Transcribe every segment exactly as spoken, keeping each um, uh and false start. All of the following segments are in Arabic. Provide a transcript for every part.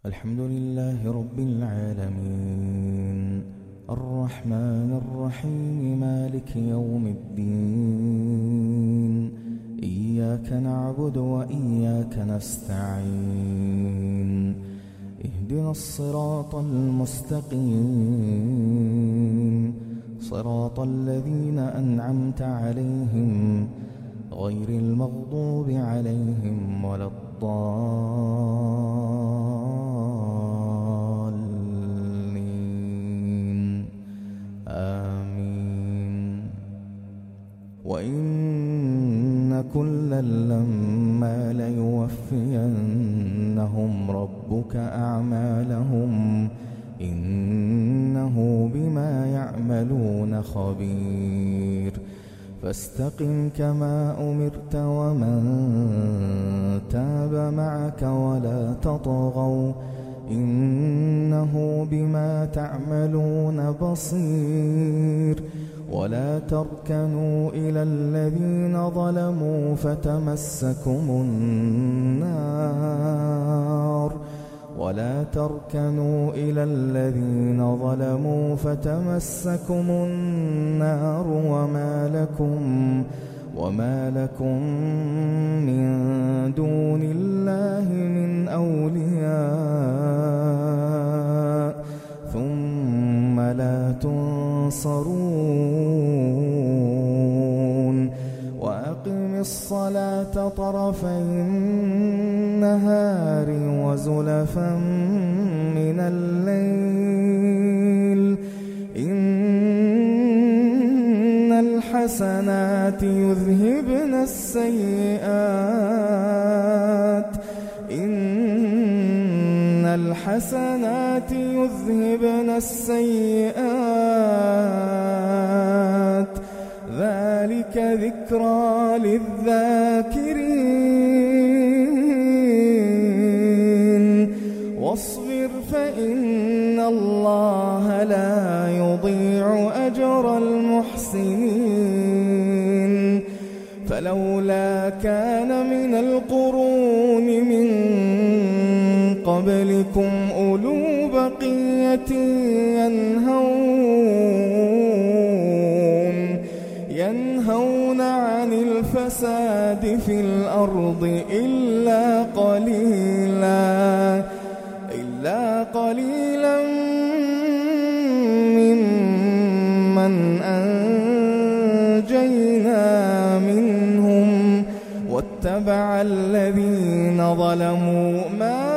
الحمد لله رب العالمين الرحمن الرحيم مالك يوم الدين إياك نعبد وإياك نستعين اهدنا الصراط المستقيم صراط الذين أنعمت عليهم غير المغضوب عليهم ولا الضالين آمين. وإن كلا لما ليوفينهم ربك أعمالهم إنه بما يعملون خبير. فاستقم كما أمرت ومن تاب معك ولا تطغوا إنه بما تعملون بصير. ولا تركنوا إلى الذين ظلموا فتمسكم النار ولا تركنوا إلى الذين ظلموا فتمسكم النار وما لكم وما لكم من دون الله من أولياء ثم لا تنصرون. وأقم الصلاة طرفي النهار وزلفا من الليل إن الحسنات يذهبن السيئات إن الحسنات يذهبن السيئات ذلك ذكرى للذاكرين. واصبر فإن الله لا يضيع أجر المحسنين. فلولا كان من القرون من قبلكم أولو بقية ينهون ينهون عن الفساد في الأرض إلا قليلا إلا قليلا ممن أنجينا منهم واتبع الذين ظلموا ما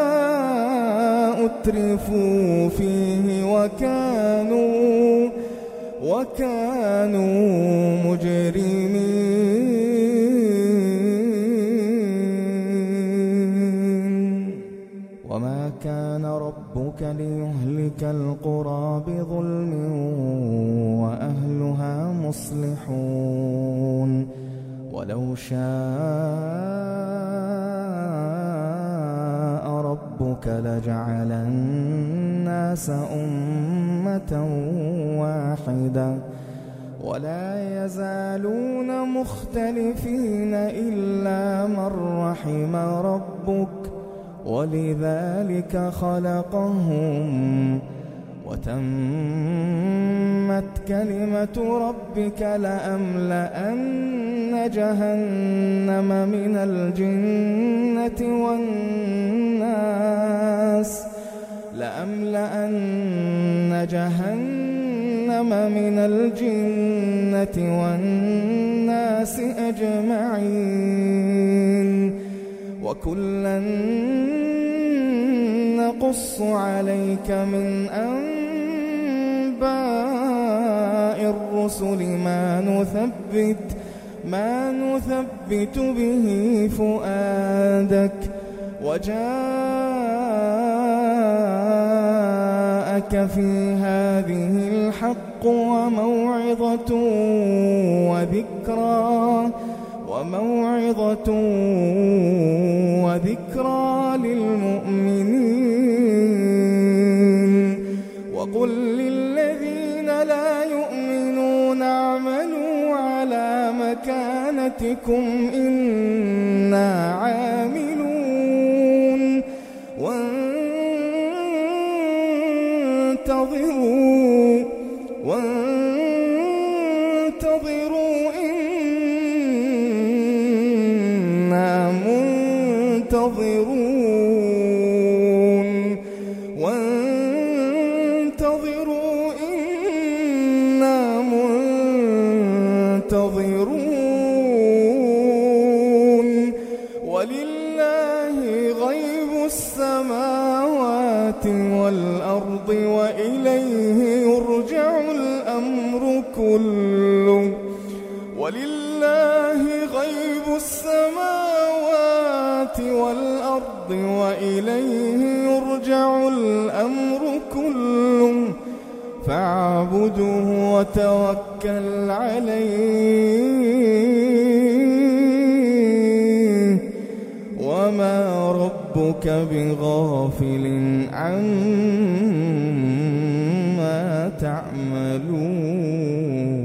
أترفوا فيه وكانوا وكانوا مجرمين. وما كان ربك ليهلك القرى بظلم وأهلها مصلحون. ولو شاء ربك لجعل الناس أمة واحدة ولا يزالون مختلفين إلا من رحم ربك ولذلك خلقهم وتمت كلمة ربك لأملأن جهنم من الجنة والناس لأملأن جهنم من الجنة والناس أجمعين. وكلا نقص عليك من أنباء الرسل ما نثبت ما نثبت به فؤادك وجاءك في هذه الحق وموعظة وذكرى وموعظة وذكرى للمؤمنين. وقل للذين لا يؤمنون اعملوا على مكانتكم إنا عاملون وانتظروا وانتظروا إنا منتظرون وانتظروا إنا منتظرون ولله غيب السماوات والأرض وإليه يرجع الأمر كله ولله غيب السماوات والأرض وإليه يرجع الأمر كله فاعبده وتوكل عليه وما ربك بغافل عما تعملون.